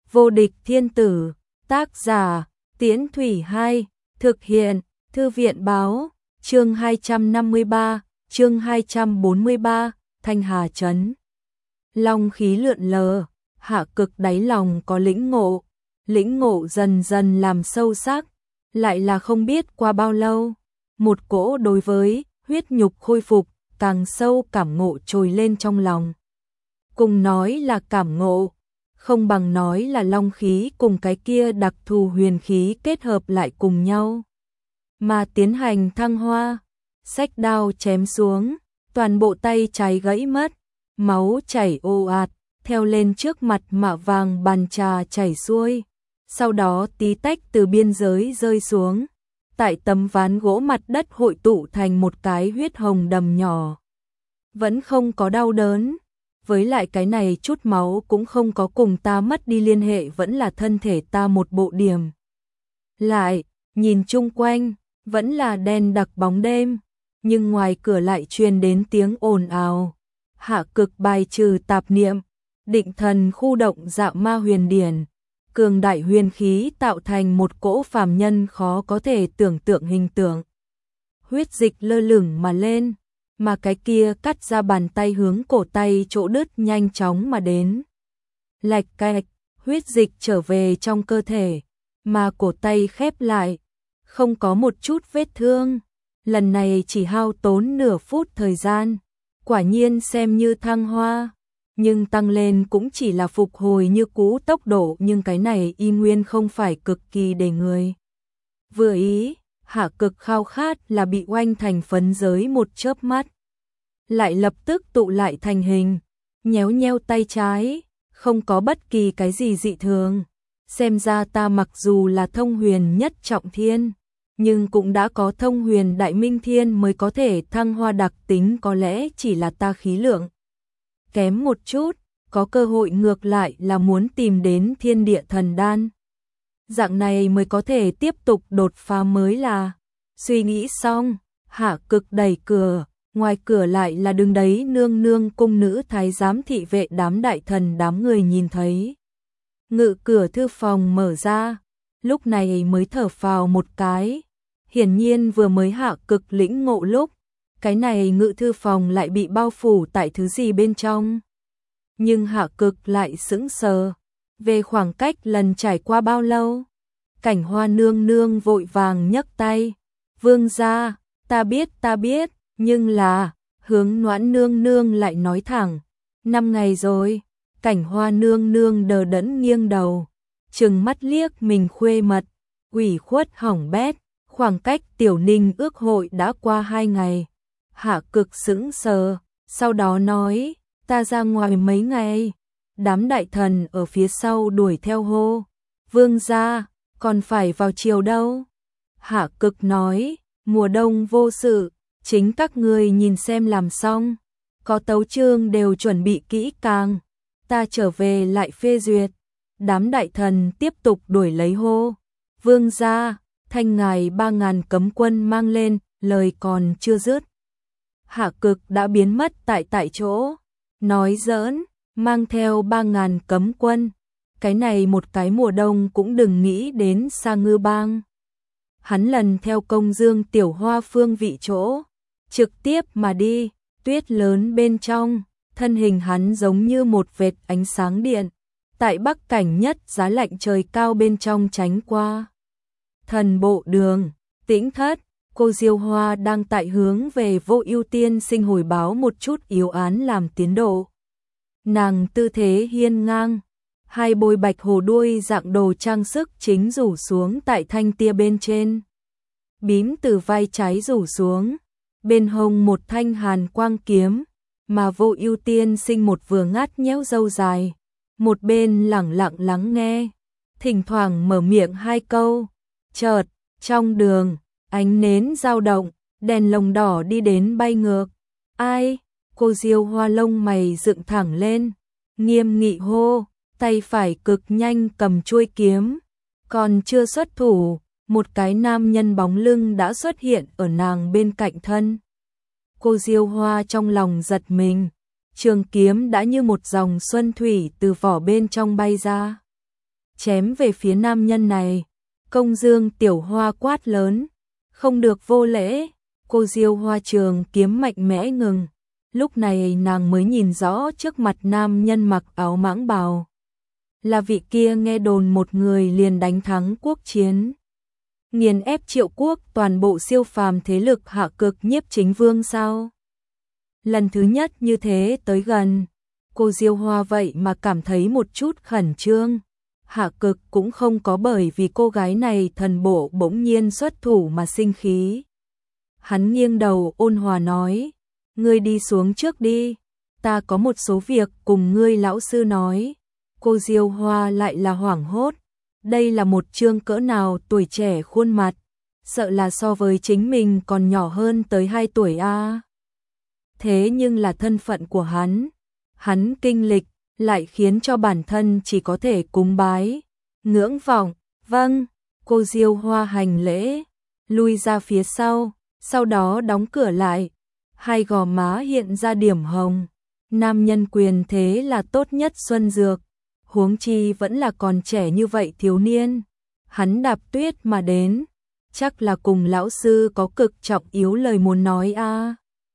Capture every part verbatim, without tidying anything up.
Vô địch thiên tử, tác giả, Tiễn Thủy Hai, thực hiện, Thư viện báo, chương hai trăm năm mươi ba, chương hai trăm bốn mươi ba, Thanh Hà Trấn. Long khí lượn lờ, Hạ Cực đáy lòng có lĩnh ngộ, lĩnh ngộ dần dần làm sâu sắc, lại là không biết qua bao lâu, một cỗ đối với huyết nhục khôi phục, càng sâu cảm ngộ trồi lên trong lòng. Cùng nói là cảm ngộ, không bằng nói là long khí cùng cái kia đặc thù huyền khí kết hợp lại cùng nhau, mà tiến hành thăng hoa. Xách đao chém xuống, toàn bộ tay trái gãy mất, máu chảy ồ ạt, theo lên trước mặt mạ vàng bàn trà chảy xuôi, sau đó tí tách từ biên giới rơi xuống, tại tấm ván gỗ mặt đất hội tụ thành một cái huyết hồng đầm nhỏ. Vẫn không có đau đớn, với lại cái này chút máu cũng không có cùng ta mất đi liên hệ, vẫn là thân thể ta một bộ điểm. Lại, nhìn chung quanh, vẫn là đen đặc bóng đêm, nhưng ngoài cửa lại truyền đến tiếng ồn ào. Hạ Cực bài trừ tạp niệm, định thần khu động Dạo Ma Huyền Điển, cường đại huyền khí tạo thành một cỗ phàm nhân khó có thể tưởng tượng hình tượng. Huyết dịch lơ lửng mà lên, mà cái kia cắt ra bàn tay hướng cổ tay chỗ đứt nhanh chóng mà đến. Lạch cạch, huyết dịch trở về trong cơ thể, mà cổ tay khép lại, không có một chút vết thương. Lần này chỉ hao tốn nửa phút thời gian, quả nhiên xem như thăng hoa, nhưng tăng lên cũng chỉ là phục hồi như cũ tốc độ, nhưng cái này y nguyên không phải cực kỳ để người vừa ý. Hạ Cực khao khát là bị oanh thành phấn giới một chớp mắt, lại lập tức tụ lại thành hình, nhéo nheo tay trái, không có bất kỳ cái gì dị thường. Xem ra ta mặc dù là thông huyền nhất trọng thiên, nhưng cũng đã có thông huyền đại minh thiên mới có thể thăng hoa, đặc tính có lẽ chỉ là ta khí lượng kém một chút, có cơ hội ngược lại là muốn tìm đến thiên địa thần đan. Dạng này mới có thể tiếp tục đột phá mới là. Suy nghĩ xong, Hạ Cực đẩy cửa, ngoài cửa lại là đứng đấy nương nương cung nữ thái giám thị vệ đám đại thần đám người nhìn thấy. Ngự cửa thư phòng mở ra, lúc này mới thở phào một cái. Hiển nhiên vừa mới Hạ Cực lĩnh ngộ lúc, cái này ngự thư phòng lại bị bao phủ tại thứ gì bên trong. Nhưng Hạ Cực lại sững sờ, về khoảng cách lần trải qua bao lâu. Cảnh Hoa nương nương vội vàng nhấc tay, vương gia, ta biết ta biết, nhưng là, Hướng Noãn nương nương lại nói thẳng, năm ngày rồi. Cảnh Hoa nương nương đờ đẫn nghiêng đầu, trừng mắt liếc mình khuê mật, ủy khuất hỏng bét, khoảng cách tiểu ninh ước hội đã qua hai ngày. Hạ Cực sững sờ, sau đó nói, ta ra ngoài mấy ngày. Đám đại thần ở phía sau đuổi theo hô, vương gia, còn phải vào chiều đâu. Hạ Cực nói, mùa đông vô sự, chính các người nhìn xem làm xong, có tấu chương đều chuẩn bị kỹ càng, ta trở về lại phê duyệt. Đám đại thần tiếp tục đuổi lấy hô, vương gia, thanh ngài ba ngàn cấm quân mang lên. Lời còn chưa dứt, Hạ Cực đã biến mất tại tại chỗ. Nói giỡn, mang theo ba ngàn cấm quân, cái này một cái mùa đông cũng đừng nghĩ đến Sa Ngư Bang. Hắn lần theo Công Dương Tiểu Hoa phương vị chỗ, trực tiếp mà đi, tuyết lớn bên trong, thân hình hắn giống như một vệt ánh sáng điện, tại bắc cảnh nhất giá lạnh trời cao bên trong tránh qua. Thần bộ đường, Tĩnh thất, cô Diêu Hoa đang tại hướng về Vô Ưu Tiên Sinh hồi báo một chút yếu án làm tiến độ. Nàng tư thế hiên ngang, hai bôi bạch hồ đuôi dạng đồ trang sức chính rủ xuống tại thanh tia bên trên. Bím từ vai trái rủ xuống, bên hông một thanh hàn quang kiếm, mà Vô Ưu Tiên Sinh một vừa ngắt nhéo râu dài, một bên lẳng lặng lắng nghe, thỉnh thoảng mở miệng hai câu. Chợt, trong đường, ánh nến dao động, đèn lồng đỏ đi đến bay ngược. Ai? Cô Diêu Hoa lông mày dựng thẳng lên, nghiêm nghị hô, tay phải cực nhanh cầm chuôi kiếm, còn chưa xuất thủ, một cái nam nhân bóng lưng đã xuất hiện ở nàng bên cạnh thân. Cô Diêu Hoa trong lòng giật mình, trường kiếm đã như một dòng xuân thủy từ vỏ bên trong bay ra. chém về phía nam nhân này. Công Dương Tiểu Hoa quát lớn, không được vô lễ. Cô Diêu Hoa trường kiếm mạnh mẽ ngừng. Lúc này nàng mới nhìn rõ trước mặt nam nhân mặc áo mãng bào. Là vị kia nghe đồn một người liền đánh thắng quốc chiến, nghiền ép Triệu quốc toàn bộ siêu phàm thế lực Hạ Cực Nhiếp Chính Vương sao? Lần thứ nhất như thế tới gần, cô Diêu Hoa vậy mà cảm thấy một chút khẩn trương. Hạ Cực cũng không có bởi vì cô gái này thần bộ bỗng nhiên xuất thủ mà sinh khí. Hắn nghiêng đầu ôn hòa nói, ngươi đi xuống trước đi, ta có một số việc cùng ngươi lão sư nói. Cô Diêu Hoa lại là hoảng hốt, đây là một trương cỡ nào tuổi trẻ khuôn mặt, sợ là so với chính mình còn nhỏ hơn tới hai tuổi a. À. Thế nhưng là thân phận của hắn, hắn kinh lịch lại khiến cho bản thân chỉ có thể cúng bái, ngưỡng vọng. Vâng, cô Diêu Hoa hành lễ, lui ra phía sau, sau đó đóng cửa lại, hai gò má hiện ra điểm hồng. Nam nhân quyền thế là tốt nhất xuân dược, huống chi vẫn là còn trẻ như vậy thiếu niên. Hắn đạp tuyết mà đến, chắc là cùng lão sư có cực trọng yếu lời muốn nói a. À.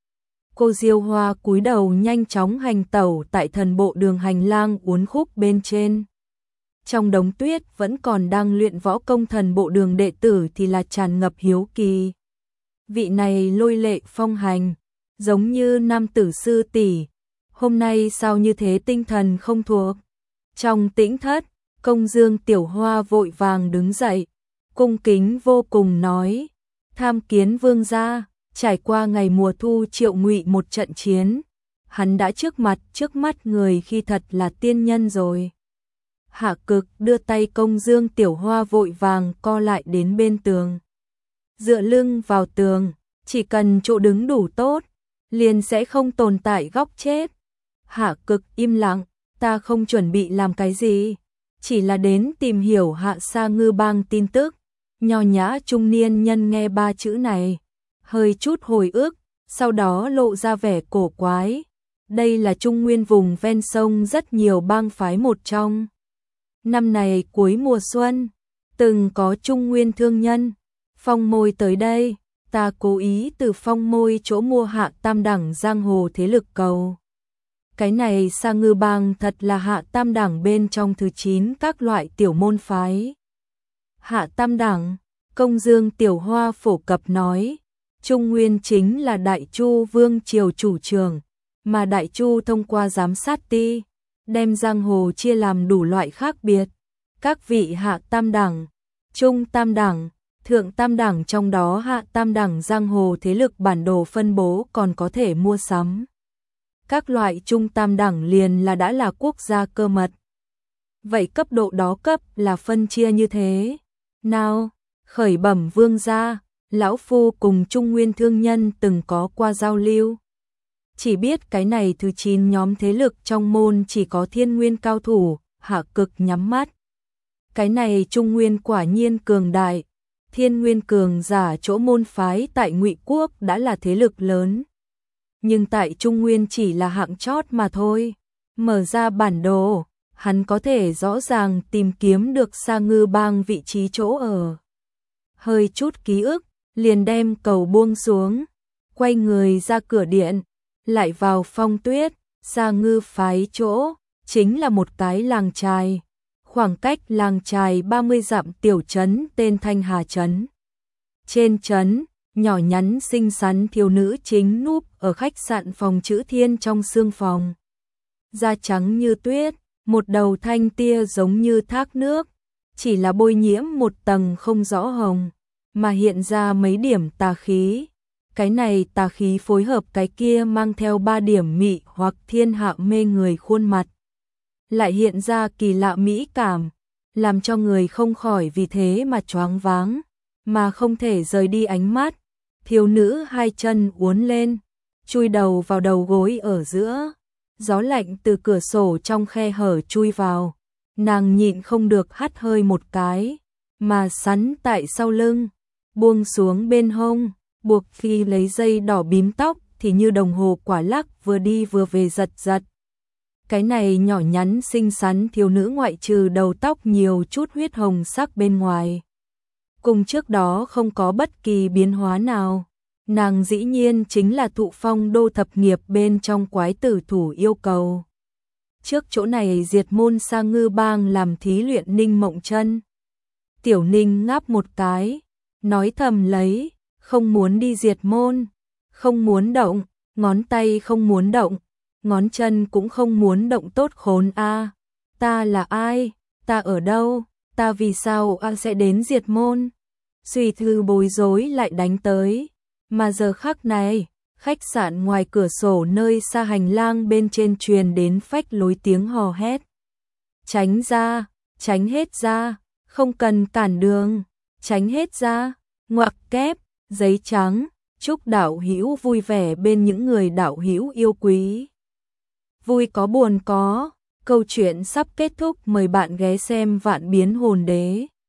Cô Diêu Hoa cúi đầu nhanh chóng hành tẩu tại thần bộ đường hành lang uốn khúc bên trên. Trong đống tuyết vẫn còn đang luyện võ công thần bộ đường đệ tử thì là tràn ngập hiếu kỳ. Vị này lôi lệ phong hành, giống như nam tử sư tỷ, hôm nay sao như thế tinh thần không thuộc. Trong tĩnh thất, Công Dương Tiểu Hoa vội vàng đứng dậy, cung kính vô cùng nói, tham kiến vương gia. Trải qua ngày mùa thu Triệu Ngụy một trận chiến, hắn đã trước mặt trước mắt người khi thật là tiên nhân rồi. Hạ Cực đưa tay Công Dương Tiểu Hoa vội vàng co lại đến bên tường. Dựa lưng vào tường, chỉ cần chỗ đứng đủ tốt, liền sẽ không tồn tại góc chết. Hạ Cực im lặng, ta không chuẩn bị làm cái gì, chỉ là đến tìm hiểu Hạ Sa Ngư Bang tin tức. Nho nhã trung niên nhân nghe ba chữ này, hơi chút hồi ức, sau đó lộ ra vẻ cổ quái. Đây là Trung Nguyên vùng ven sông rất nhiều bang phái một trong. Năm này cuối mùa xuân, từng có Trung Nguyên thương nhân Phong Môi tới đây, ta cố ý từ Phong Môi chỗ mua Hạ Tam đẳng giang hồ thế lực cầu. Cái này Sa Ngư Bang thật là Hạ Tam đẳng bên trong thứ chín các loại tiểu môn phái. Hạ Tam đẳng, Công Dương Tiểu Hoa phổ cập nói, Trung Nguyên chính là Đại Chu Vương triều chủ trường, mà Đại Chu thông qua giám sát ti, đem giang hồ chia làm đủ loại khác biệt. Các vị Hạ Tam đẳng, Trung Tam đẳng, Thượng Tam đẳng, trong đó Hạ Tam đẳng giang hồ thế lực bản đồ phân bố còn có thể mua sắm. Các loại Trung Tam đẳng liền là đã là quốc gia cơ mật. Vậy cấp độ đó cấp là phân chia như thế nào? Khởi bẩm vương gia, lão phu cùng Trung Nguyên thương nhân từng có qua giao lưu. Chỉ biết cái này thứ chín nhóm thế lực trong môn chỉ có Thiên Nguyên cao thủ. Hạ Cực nhắm mắt. Cái này Trung Nguyên quả nhiên cường đại. Thiên Nguyên cường giả chỗ môn phái tại Ngụy Quốc đã là thế lực lớn. Nhưng tại Trung Nguyên chỉ là hạng chót mà thôi. Mở ra bản đồ, hắn có thể rõ ràng tìm kiếm được Sa Ngư Bang vị trí chỗ ở. Hơi chút ký ức, liền đem cầu buông xuống, quay người ra cửa điện, lại vào phong tuyết. Sa Ngư phái chỗ chính là một cái làng trài, khoảng cách làng trài ba mươi dặm tiểu trấn tên Thanh Hà trấn. Trên trấn, nhỏ nhắn xinh xắn thiếu nữ chính núp ở khách sạn phòng chữ Thiên trong sương phòng. Da trắng như tuyết, một đầu thanh tia giống như thác nước, chỉ là bôi nhiễm một tầng không rõ hồng, mà hiện ra mấy điểm tà khí. Cái này tà khí phối hợp cái kia mang theo ba điểm mị hoặc thiên hạ mê người khuôn mặt, lại hiện ra kỳ lạ mỹ cảm, làm cho người không khỏi vì thế mà choáng váng, mà không thể rời đi ánh mắt. Thiếu nữ hai chân uốn lên, chui đầu vào đầu gối ở giữa, gió lạnh từ cửa sổ trong khe hở chui vào, nàng nhịn không được hắt hơi một cái, mà sắn tại sau lưng, buông xuống bên hông, buộc khi lấy dây đỏ bím tóc thì như đồng hồ quả lắc vừa đi vừa về giật giật. Cái này nhỏ nhắn xinh xắn thiếu nữ ngoại trừ đầu tóc nhiều chút huyết hồng sắc bên ngoài. Cùng trước đó không có bất kỳ biến hóa nào. Nàng dĩ nhiên chính là Thụ Phong đô thập nghiệp bên trong quái tử thủ yêu cầu. Trước chỗ này diệt môn sang ngư bang làm thí luyện Ninh Mộng Chân. Tiểu Ninh ngáp một cái, nói thầm lấy, không muốn đi diệt môn, không muốn động, ngón tay không muốn động, ngón chân cũng không muốn động tốt khốn a. Ta là ai? Ta ở đâu? Ta vì sao a sẽ đến diệt môn? Suy thư bối rối lại đánh tới, mà giờ khắc này, khách sạn ngoài cửa sổ nơi xa hành lang bên trên truyền đến phách lối tiếng hò hét. Tránh ra, tránh hết ra, không cần cản đường, tránh hết ra, ngoặc kép, giấy trắng, chúc đạo hữu vui vẻ bên những người đạo hữu yêu quý. Vui có buồn có, câu chuyện sắp kết thúc, mời bạn ghé xem Vạn Biến Hồn Đế.